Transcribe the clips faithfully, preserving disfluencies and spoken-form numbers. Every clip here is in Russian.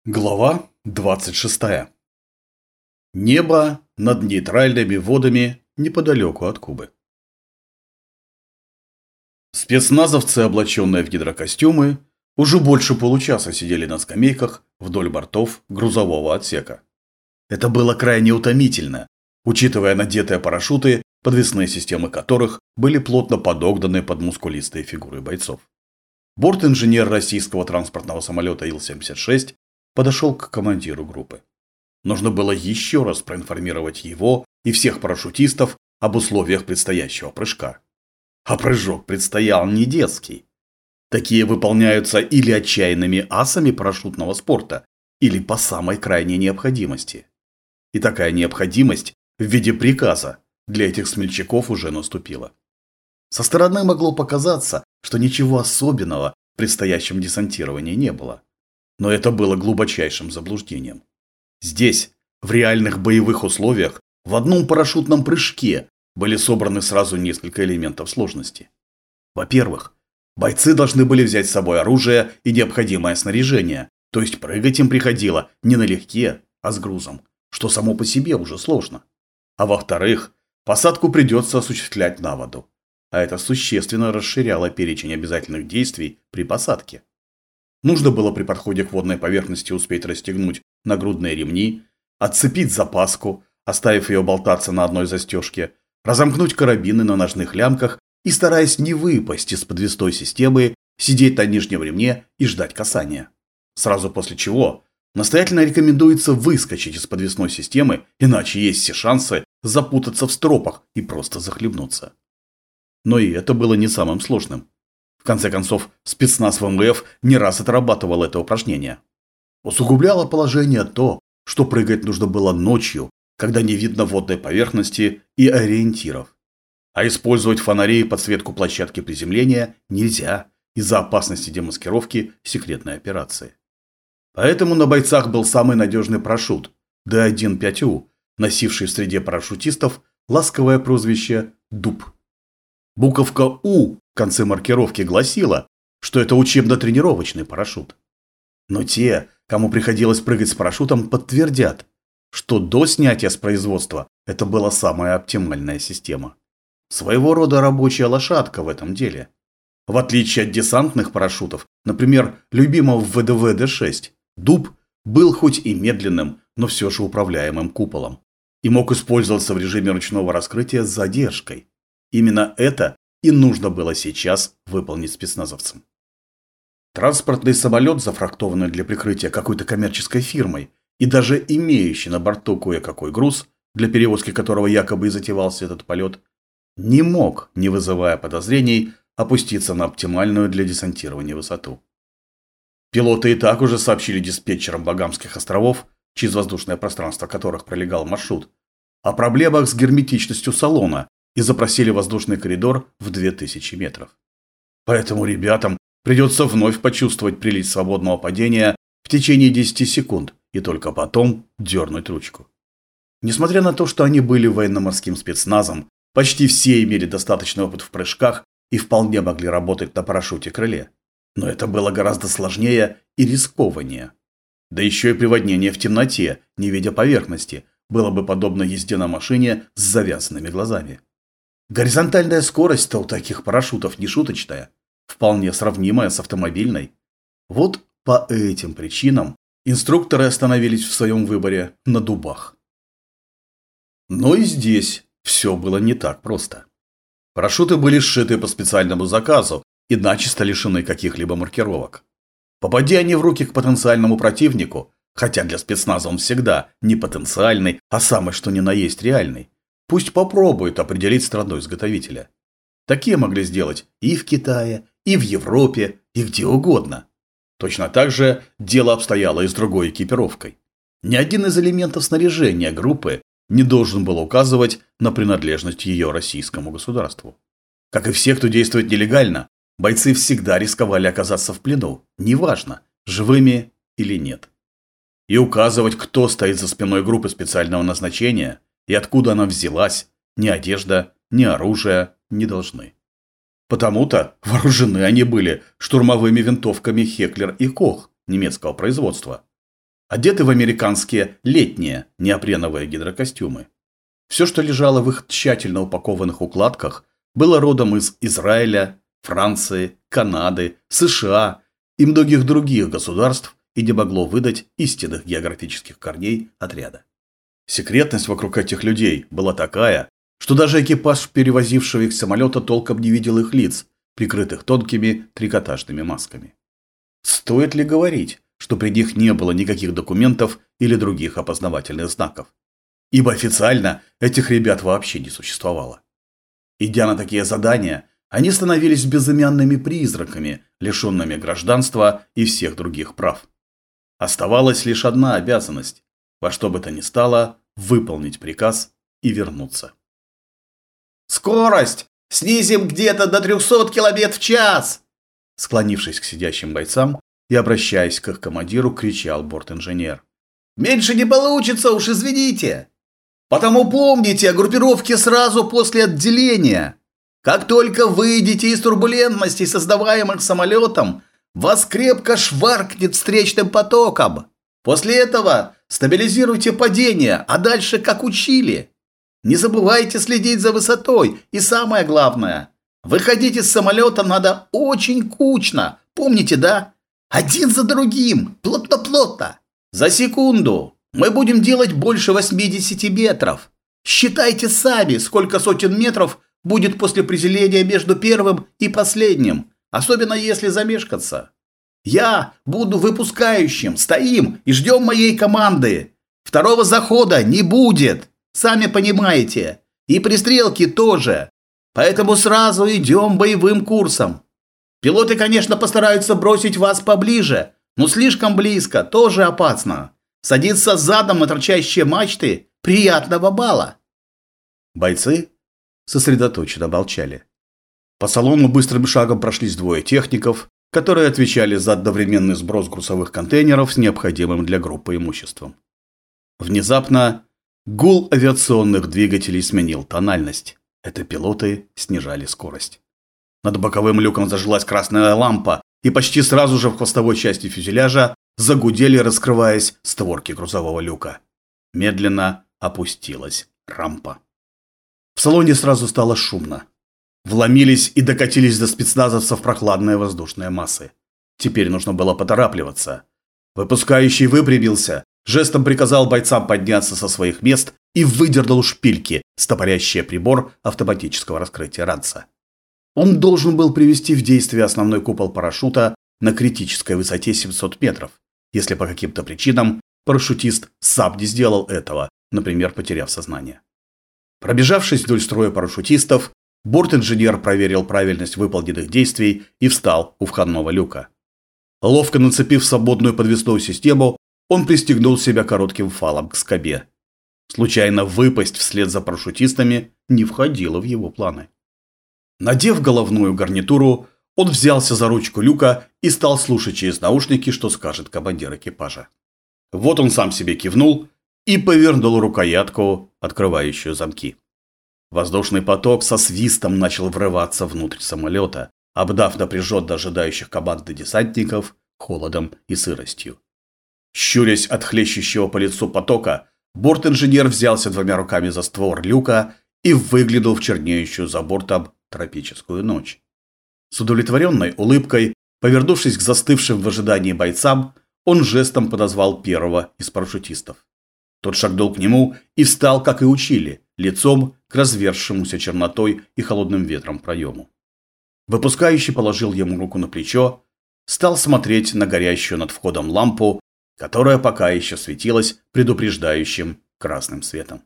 Глава двадцать шестая. Небо над нейтральными водами неподалеку от Кубы. Спецназовцы, облаченные в гидрокостюмы, уже больше получаса сидели на скамейках вдоль бортов грузового отсека. Это было крайне утомительно, учитывая надетые парашюты, подвесные системы которых были плотно подогнаны под мускулистые фигуры бойцов. Борт-инженер российского транспортного самолета Ил семьдесят шесть подошел к командиру группы. Нужно было еще раз проинформировать его и всех парашютистов об условиях предстоящего прыжка. А прыжок предстоял не детский. Такие выполняются или отчаянными асами парашютного спорта, или по самой крайней необходимости. И такая необходимость в виде приказа для этих смельчаков уже наступила. Со стороны могло показаться, что ничего особенного в предстоящем десантировании не было. Но это было глубочайшим заблуждением. Здесь, в реальных боевых условиях, в одном парашютном прыжке были собраны сразу несколько элементов сложности. Во-первых, бойцы должны были взять с собой оружие и необходимое снаряжение, то есть прыгать им приходило не налегке, а с грузом, что само по себе уже сложно. А во-вторых, посадку придется осуществлять на воду, а это существенно расширяло перечень обязательных действий при посадке. Нужно было при подходе к водной поверхности успеть расстегнуть нагрудные ремни, отцепить запаску, оставив ее болтаться на одной застежке, разомкнуть карабины на ножных лямках и, стараясь не выпасть из подвесной системы, сидеть на нижнем ремне и ждать касания. Сразу после чего настоятельно рекомендуется выскочить из подвесной системы, иначе есть все шансы запутаться в стропах и просто захлебнуться. Но и это было не самым сложным. В конце концов, спецназ вэ эм вэ эф не раз отрабатывал это упражнение. Усугубляло положение то, что прыгать нужно было ночью, когда не видно водной поверхности и ориентиров. А использовать фонари и подсветку площадки приземления нельзя из-за опасности демаскировки секретной операции. Поэтому на бойцах был самый надежный парашют Д один пять У, носивший в среде парашютистов ласковое прозвище «Дуб». Буковка «У» в конце маркировки гласила, что это учебно-тренировочный парашют. Но те, кому приходилось прыгать с парашютом, подтвердят, что до снятия с производства это была самая оптимальная система. Своего рода рабочая лошадка в этом деле. В отличие от десантных парашютов, например, любимого в вэ дэ вэ Д шесть, «Дуб» был хоть и медленным, но все же управляемым куполом и мог использоваться в режиме ручного раскрытия с задержкой. Именно это и нужно было сейчас выполнить спецназовцам. Транспортный самолет, зафрахтованный для прикрытия какой-то коммерческой фирмой и даже имеющий на борту кое-какой груз, для перевозки которого якобы и затевался этот полет, не мог, не вызывая подозрений, опуститься на оптимальную для десантирования высоту. Пилоты и так уже сообщили диспетчерам Багамских островов, через воздушное пространство которых пролегал маршрут, о проблемах с герметичностью салона, и запросили воздушный коридор в две тысячи метров. Поэтому ребятам придется вновь почувствовать прилив свободного падения в течение десяти секунд и только потом дернуть ручку. Несмотря на то, что они были военно-морским спецназом, почти все имели достаточный опыт в прыжках и вполне могли работать на парашюте-крыле. Но это было гораздо сложнее и рискованнее. Да еще и приводнение в темноте, не видя поверхности, было бы подобно езде на машине с завязанными глазами. Горизонтальная скорость-то у таких парашютов не шуточная, вполне сравнимая с автомобильной. Вот по этим причинам инструкторы остановились в своем выборе на дубах. Но и здесь все было не так просто. Парашюты были сшиты по специальному заказу и начисто лишены каких-либо маркировок. Попадя они в руки к потенциальному противнику, хотя для спецназа он всегда не потенциальный, а самый что ни на есть реальный, пусть попробует определить страну-изготовителя. Такие могли сделать и в Китае, и в Европе, и где угодно. Точно так же дело обстояло и с другой экипировкой. Ни один из элементов снаряжения группы не должен был указывать на принадлежность ее российскому государству. Как и все, кто действует нелегально, бойцы всегда рисковали оказаться в плену, неважно, живыми или нет. И указывать, кто стоит за спиной группы специального назначения и откуда она взялась, ни одежда, ни оружие не должны. Потому-то вооружены они были штурмовыми винтовками Хеклер и Кох немецкого производства. одеты в американские летние неопреновые гидрокостюмы. Все, что лежало в их тщательно упакованных укладках, было родом из Израиля, Франции, Канады, США и многих других государств и не могло выдать истинных географических корней отряда. Секретность вокруг этих людей была такая, что даже экипаж, перевозившего их самолета, толком не видел их лиц, прикрытых тонкими трикотажными масками. Стоит ли говорить, что при них не было никаких документов или других опознавательных знаков? Ибо официально этих ребят вообще не существовало. Идя на такие задания, они становились безымянными призраками, лишенными гражданства и всех других прав. Оставалась лишь одна обязанность – во что бы то ни стало выполнить приказ и вернуться. «Скорость! Снизим где-то до трехсот километров в час!» Склонившись к сидящим бойцам и обращаясь к их командиру, кричал бортинженер. «Меньше не получится, уж извините! Потому помните о группировке сразу после отделения. Как только выйдете из турбулентностей, создаваемых самолетом, вас крепко шваркнет встречным потоком. После этого стабилизируйте падение, а дальше как учили. Не забывайте следить за высотой. И самое главное, выходить из самолета надо очень кучно. Помните, да? Один за другим, плотно-плотно. За секунду мы будем делать больше восьмидесяти метров. Считайте сами, сколько сотен метров будет после приземления между первым и последним, особенно если замешкаться. Я буду выпускающим, стоим и ждем моей команды. Второго захода не будет, сами понимаете. И пристрелки тоже. Поэтому сразу идем боевым курсом. Пилоты, конечно, постараются бросить вас поближе, но слишком близко тоже опасно. Садиться задом на торчащие мачты – приятного бала. Бойцы сосредоточенно молчали. По салону быстрым шагом прошлись двое техников, которые отвечали за одновременный сброс грузовых контейнеров с необходимым для группы имуществом. Внезапно гул авиационных двигателей сменил тональность. Это пилоты снижали скорость. Над боковым люком зажглась красная лампа, и почти сразу же в хвостовой части фюзеляжа загудели, раскрываясь, створки грузового люка. Медленно опустилась рампа. В салоне сразу стало шумно. Вломились и докатились до спецназовцев прохладные воздушные массы. Теперь нужно было поторапливаться. Выпускающий выпрямился, жестом приказал бойцам подняться со своих мест и выдернул шпильки, стопорящие прибор автоматического раскрытия ранца. Он должен был привести в действие основной купол парашюта на критической высоте семьсот метров, если по каким-то причинам парашютист сам не сделал этого, например, потеряв сознание. Пробежавшись вдоль строя парашютистов, бортинженер проверил правильность выполненных действий и встал у входного люка. Ловко нацепив свободную подвесную систему, он пристегнул себя коротким фалом к скобе. Случайно выпасть вслед за парашютистами не входило в его планы. Надев головную гарнитуру, он взялся за ручку люка и стал слушать через наушники, что скажет командир экипажа. Вот он сам себе кивнул и повернул рукоятку, открывающую замки. Воздушный поток со свистом начал врываться внутрь самолета, обдав напряженно ожидающих команды десантников холодом и сыростью. Щурясь от хлещущего по лицу потока, бортинженер взялся двумя руками за створ люка и выглянул в чернеющую за бортом тропическую ночь. С удовлетворенной улыбкой, повернувшись к застывшим в ожидании бойцам, он жестом подозвал первого из парашютистов. Тот шагнул к нему и встал, как и учили, лицом к разверзшемуся чернотой и холодным ветром проему. Выпускающий положил ему руку на плечо, стал смотреть на горящую над входом лампу, которая пока еще светилась предупреждающим красным светом.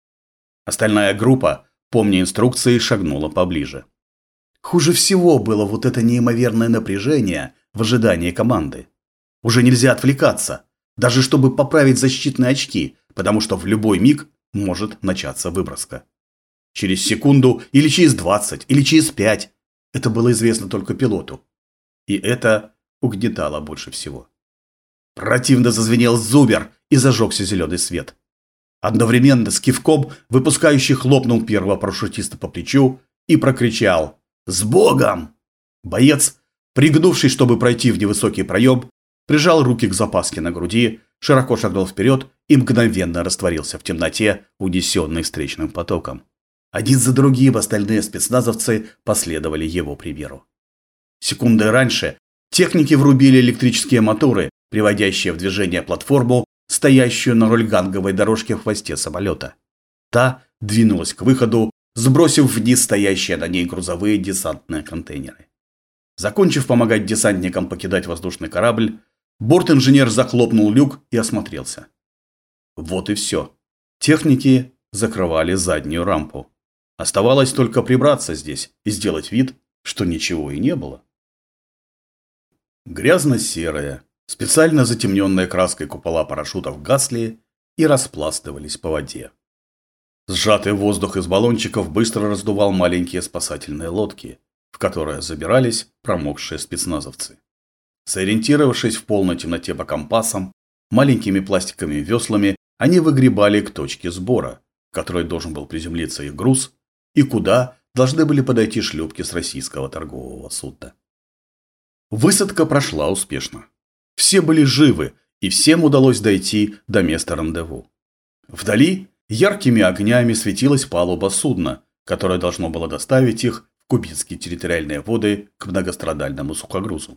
Остальная группа, помня инструкции, шагнула поближе. Хуже всего было вот это неимоверное напряжение в ожидании команды. Уже нельзя отвлекаться, даже чтобы поправить защитные очки, потому что в любой миг может начаться выброска. Через секунду, или через двадцать, или через пять. Это было известно только пилоту. И это угнетало больше всего. Противно зазвенел зубер и зажегся зеленый свет. Одновременно с кивком выпускающий хлопнул первого парашютиста по плечу и прокричал «С Богом!». Боец, пригнувшись, чтобы пройти в невысокий проем, прижал руки к запаске на груди, широко шагнул вперед и мгновенно растворился в темноте, унесенной встречным потоком. Один за другим остальные спецназовцы последовали его примеру. Секундой раньше техники врубили электрические моторы, приводящие в движение платформу, стоящую на рольганговой дорожке в хвосте самолета. Та двинулась к выходу, сбросив вниз стоящие на ней грузовые десантные контейнеры. Закончив помогать десантникам покидать воздушный корабль, борт-инженер захлопнул люк и осмотрелся. Вот и все. Техники закрывали заднюю рампу. Оставалось только прибраться здесь и сделать вид, что ничего и не было. Грязно-серые, специально затемненные краской купола парашютов гасли и распластывались по воде. Сжатый воздух из баллончиков быстро раздувал маленькие спасательные лодки, в которые забирались промокшие спецназовцы. Сориентировавшись в полной темноте по компасам, маленькими пластиковыми веслами они выгребали к точке сбора, в которой должен был приземлиться их груз, и куда должны были подойти шлюпки с российского торгового судна. Высадка прошла успешно. Все были живы, и всем удалось дойти до места рандеву. Вдали яркими огнями светилась палуба судна, которое должно было доставить их в кубинские территориальные воды к многострадальному сухогрузу.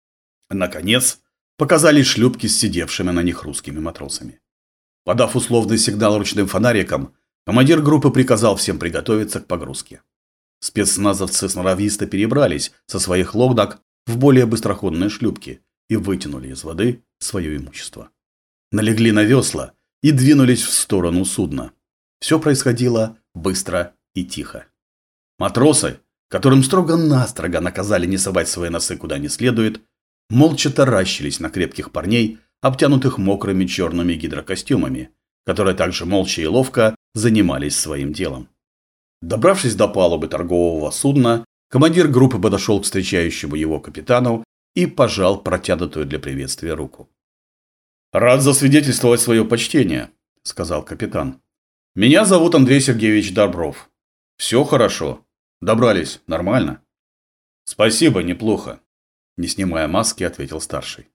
Наконец, показались шлюпки с сидевшими на них русскими матросами. Подав условный сигнал ручным фонариком, командир группы приказал всем приготовиться к погрузке. Спецназовцы сноровисто перебрались со своих лодок в более быстроходные шлюпки и вытянули из воды свое имущество. Налегли на весла и двинулись в сторону судна. Все происходило быстро и тихо. Матросы, которым строго-настрого наказали не совать свои носы куда не следует, молча таращились на крепких парней, обтянутых мокрыми черными гидрокостюмами, которые также молча и ловко занимались своим делом. Добравшись до палубы торгового судна, командир группы подошел к встречающему его капитану и пожал протянутую для приветствия руку. «Рад засвидетельствовать свое почтение», – сказал капитан. «Меня зовут Андрей Сергеевич Добров. Все хорошо. Добрались нормально?» «Спасибо, неплохо», – не снимая маски, ответил старший.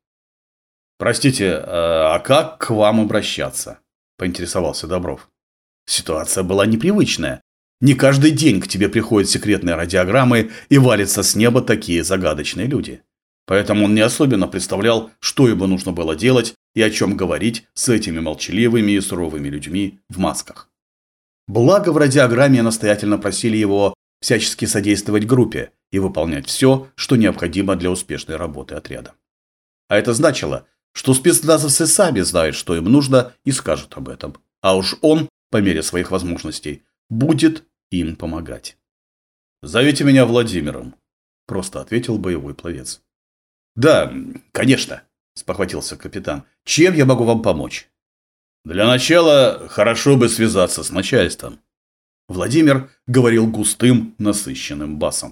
«Простите, а как к вам обращаться?» – поинтересовался Добров. Ситуация была непривычная. Не каждый день к тебе приходят секретные радиограммы и валятся с неба такие загадочные люди. Поэтому он не особенно представлял, что ему нужно было делать и о чем говорить с этими молчаливыми и суровыми людьми в масках. Благо в радиограмме настоятельно просили его всячески содействовать группе и выполнять все, что необходимо для успешной работы отряда. А это значило, что спецназовцы сами знают, что им нужно, и скажут об этом. А уж он, по мере своих возможностей, будет им помогать. «Зовите меня Владимиром», – просто ответил боевой пловец. «Да, конечно», – спохватился капитан. «Чем я могу вам помочь?» «Для начала хорошо бы связаться с начальством». Владимир говорил густым, насыщенным басом.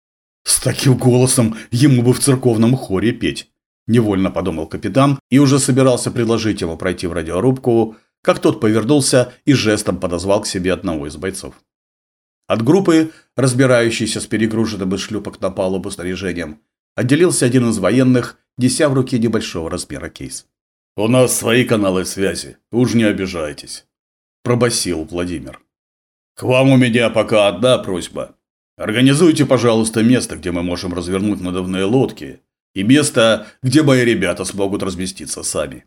«С таким голосом ему бы в церковном хоре петь», – невольно подумал капитан и уже собирался предложить ему пройти в радиорубку, как тот повернулся и жестом подозвал к себе одного из бойцов. От группы, разбирающейся с перегруженным из шлюпок на палубу снаряжением, отделился один из военных, неся в руке небольшого размера кейс. «У нас свои каналы связи, уж не обижайтесь», – пробасил Владимир. «К вам у меня пока одна просьба. Организуйте, пожалуйста, место, где мы можем развернуть надувные лодки, и место, где мои ребята смогут разместиться сами».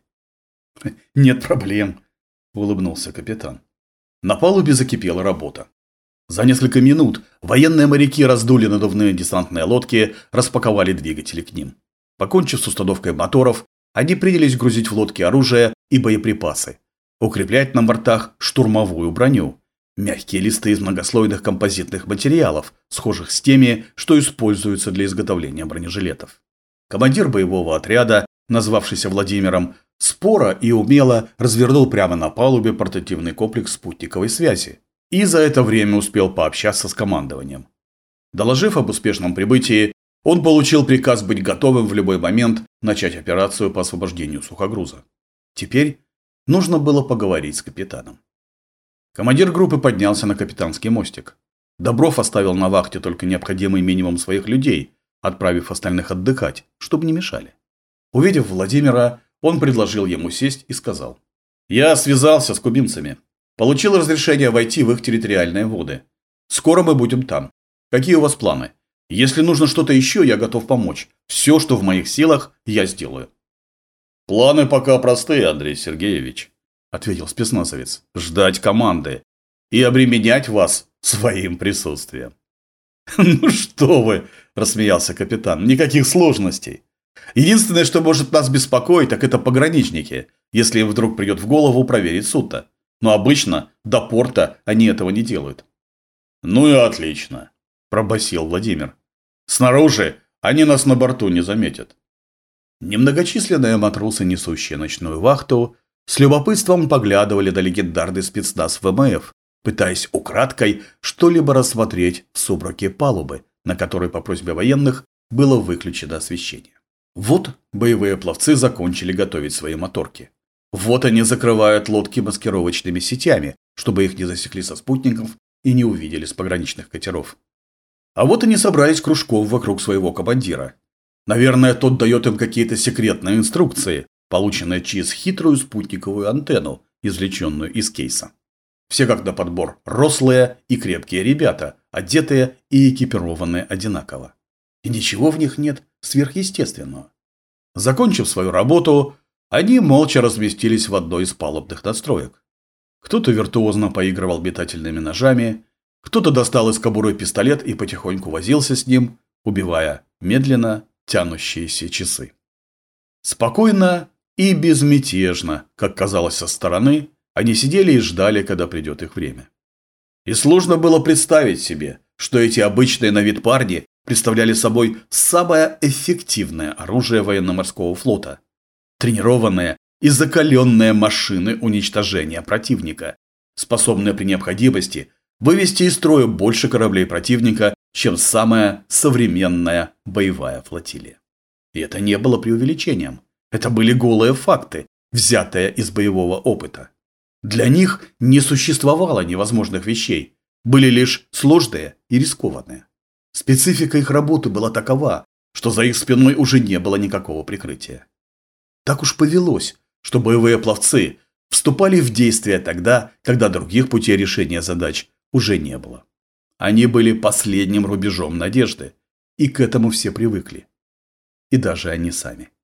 «Нет проблем», – улыбнулся капитан. На палубе закипела работа. За несколько минут военные моряки раздули надувные десантные лодки, распаковали двигатели к ним. Покончив с установкой моторов, они принялись грузить в лодки оружие и боеприпасы, укреплять на бортах штурмовую броню, мягкие листы из многослойных композитных материалов, схожих с теми, что используются для изготовления бронежилетов. Командир боевого отряда, назвавшийся Владимиром, споро и умело развернул прямо на палубе портативный комплекс спутниковой связи и за это время успел пообщаться с командованием. Доложив об успешном прибытии, он получил приказ быть готовым в любой момент начать операцию по освобождению сухогруза. Теперь нужно было поговорить с капитаном. Командир группы поднялся на капитанский мостик. Добров оставил на вахте только необходимый минимум своих людей, отправив остальных отдыхать, чтобы не мешали. Увидев Владимира, он предложил ему сесть и сказал: «Я связался с кубинцами. Получил разрешение войти в их территориальные воды. Скоро мы будем там. Какие у вас планы? Если нужно что-то еще, я готов помочь. Все, что в моих силах, я сделаю». «Планы пока простые, Андрей Сергеевич», – ответил спецназовец. «Ждать команды и обременять вас своим присутствием». «Ну что вы», – рассмеялся капитан, – «никаких сложностей. Единственное, что может нас беспокоить, так это пограничники, если им вдруг придет в голову проверить судно. Но обычно до порта они этого не делают». «Ну и отлично», – пробасил Владимир. «Снаружи они нас на борту не заметят». Немногочисленные матросы, несущие ночную вахту, с любопытством поглядывали на легендарный спецназ ВМФ, пытаясь украдкой что-либо рассмотреть в сумраке палубы, на которой по просьбе военных было выключено освещение. Вот боевые пловцы закончили готовить свои моторки. Вот они закрывают лодки маскировочными сетями, чтобы их не засекли со спутников и не увидели с пограничных катеров. А вот они собрались кружком вокруг своего командира. Наверное, тот дает им какие-то секретные инструкции, полученные через хитрую спутниковую антенну, извлеченную из кейса. Все как на подбор рослые и крепкие ребята, одетые и экипированные одинаково. И ничего в них нет сверхъестественного. Закончив свою работу, они молча разместились в одной из палубных надстроек. Кто-то виртуозно поигрывал метательными ножами, кто-то достал из кобуры пистолет и потихоньку возился с ним, убивая медленно тянущиеся часы. Спокойно и безмятежно, как казалось со стороны, они сидели и ждали, когда придет их время. И сложно было представить себе, что эти обычные на вид парни представляли собой самое эффективное оружие военно-морского флота. Тренированные и закаленные машины уничтожения противника, способные при необходимости вывести из строя больше кораблей противника, чем самая современная боевая флотилия. И это не было преувеличением. Это были голые факты, взятые из боевого опыта. Для них не существовало невозможных вещей, были лишь сложные и рискованные. Специфика их работы была такова, что за их спиной уже не было никакого прикрытия. Так уж повелось, что боевые пловцы вступали в действие тогда, когда других путей решения задач уже не было. Они были последним рубежом надежды, и к этому все привыкли. И даже они сами.